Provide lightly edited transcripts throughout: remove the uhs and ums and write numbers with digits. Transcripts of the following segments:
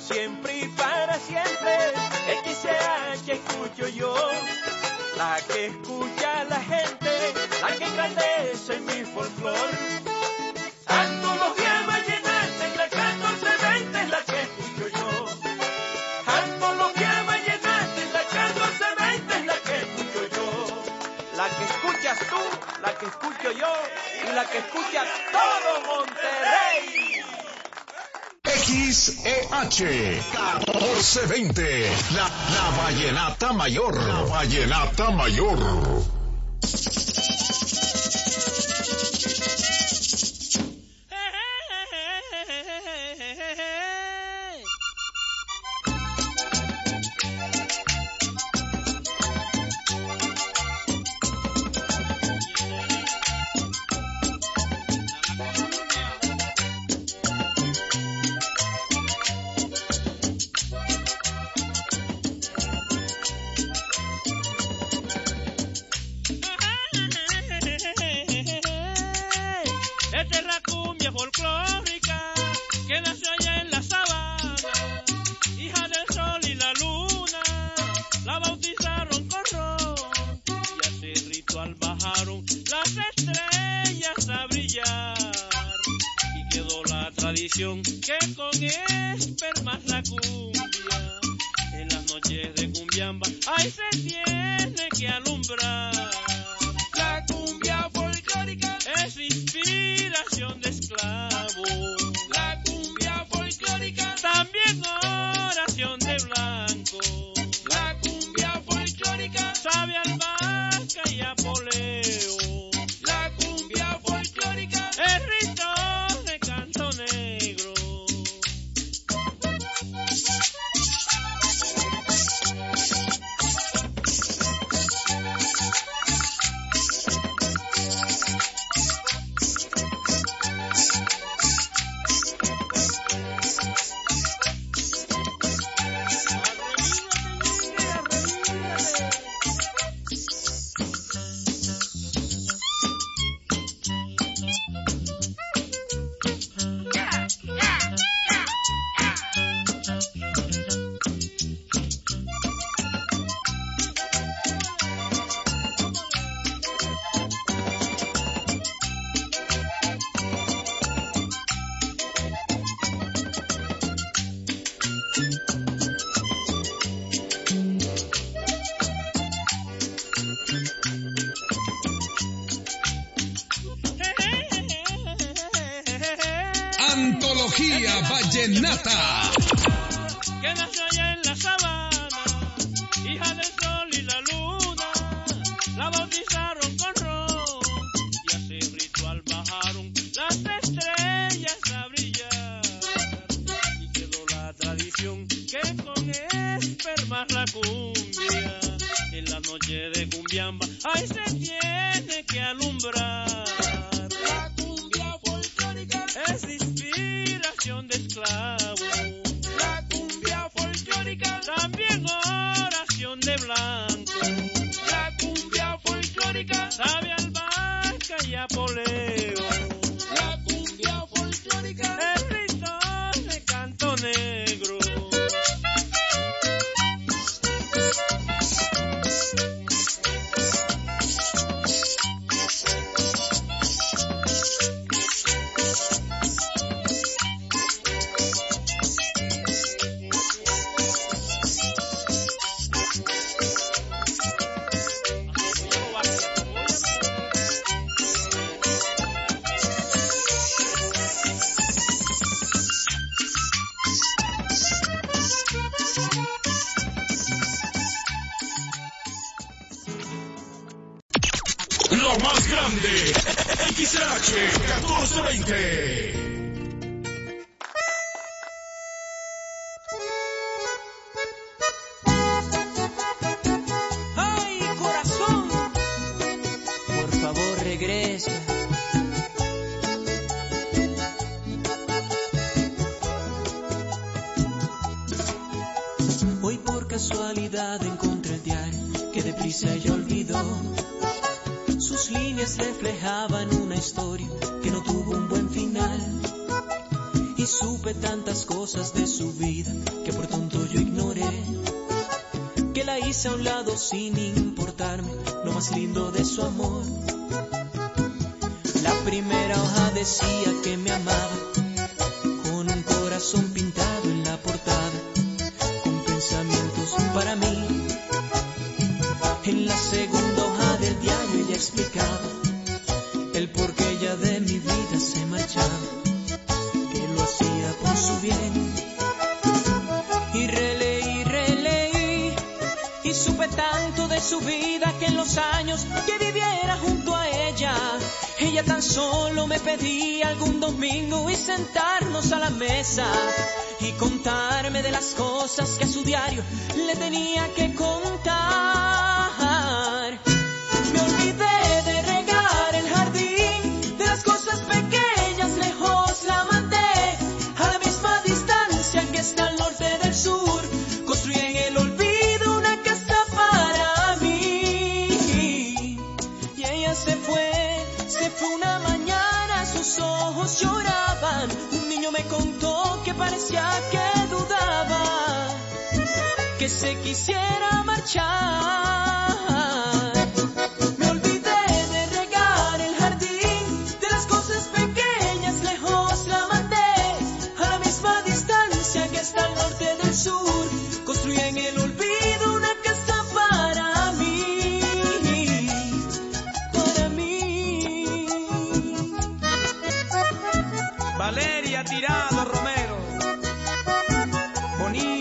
siempre y para siempre. XCH escucho yo, la que escucha la gente, la que engrandece mi folclor. Antología vallenata en la 1420 es la que escucho yo. Antología vallenata en la 1420 es la que escucho yo. La que escuchas tú, la que escucho yo y la que escucha todo Monterrey. XEH 1420, la vallenata mayor, la vallenata mayor. Que con espermas la cumbia en las noches de cumbiamba ahí se tiene que alumbrar. La cumbia folclórica es inspiración de esclavo. La cumbia folclórica también oración de blanco. La cumbia folclórica sabe a albahaca y a poleo. La cumbia folclórica es rito de canto negro. Antología vallenata. Que nació allá en la sabana, hija del sol y la luna, la bautizaron con ron y así ritual bajaron las estrellas a brillar. Y quedó la tradición que con espermas la cumbia en la noche de cumbiamba ahí se tiene que alumbrar. La cumbia folclórica es inspiración de esclavo. La cumbia folclórica también oración de blanco. La cumbia folclórica sabe a albahaca y a poleo. La cumbia folclórica es rito de canto negro. Lo más grande, XH 1420. ¡Ay, corazón! Por favor, regresa. Hoy por casualidad encontré el diario que deprisa ella olvidó. Sus líneas reflejaban una historia que no tuvo un buen final y su supe tantas cosas de su vida que por tonto yo ignoré, que la hice a un lado sin importarme lo más lindo de su amor. La primera hoja decía que me amaba, con un corazón pintado en la portada, con pensamientos para mí. En la segunda hoja del diario ella explicaba el por qué ella de mi vida se marchaba, que lo hacía por su bien. Y releí, y supe tanto de su vida que en los años que viviera junto a ella tan solo me pedía algún domingo y sentarnos a la mesa y contarme de las cosas que a su diario le tenía que contar. Me olvidé de regar el jardín, de las cosas pequeñas lejos la mandé, a la misma distancia que está al norte del sur, construí en el olvido una casa para mí. Y ella se fue una mañana, sus ojos lloraban, un niño me contó que parecía que dudaba, que se quisiera marchar. Me olvidé de regar el jardín, de las cosas pequeñas lejos la mandé, a la misma distancia que está al norte del sur, construí en el olvido una casa para mí, para mí. Valeria Tirado Romero, bonita.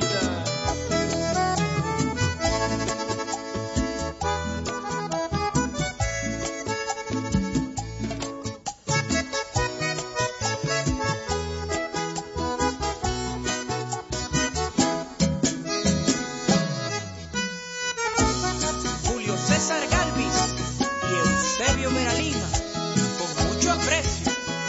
Julio César Galvis y Eusebio Meralima, con mucho aprecio.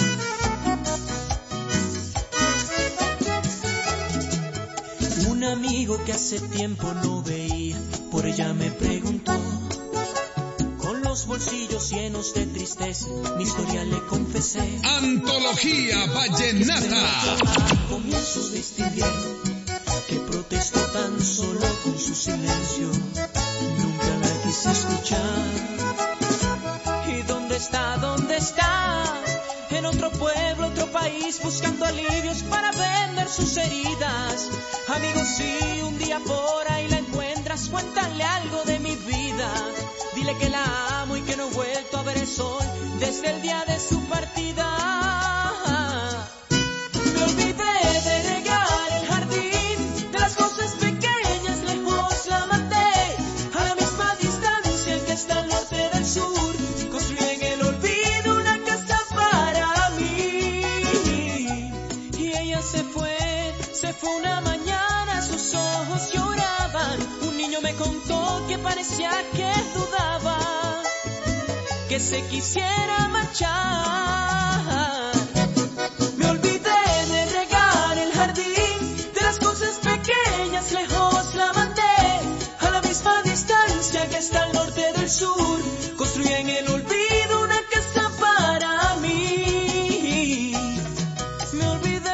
Un amigo que hace tiempo no veía, por ella me preguntó, con los bolsillos llenos de tristeza, mi historia le confesé. Antología Vallenata. Comienzos de este invierno, que protestó tan solo con su silencio, nunca la quise escuchar. ¿Y dónde está? ¿Dónde está? En otro pueblo, otro país, buscando alivios para vender sus heridas. Amigos, si un día por ahí la encuentras, cuéntale algo de mi vida. Dile que la amo y que no he vuelto a ver el sol desde el día de su partida. Me olvidé de regar el jardín, de las cosas pequeñas lejos la mandé, a la misma distancia que está al norte del sur, construí en el olvido una casa para mí. Y ella se fue una mañana, sus ojos lloraban, un niño me contó que parecía que dudaba, que se quisiera marchar. Me olvidé de regar el jardín, de las cosas pequeñas lejos la mandé, a la misma distancia que está al norte del sur, construí en el olvido una casa para mí. Me olvidé.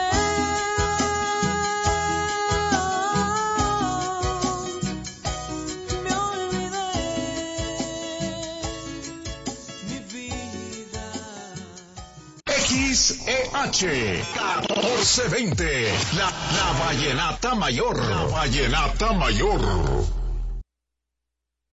XEH 1420, la Vallenata Mayor. La Vallenata Mayor.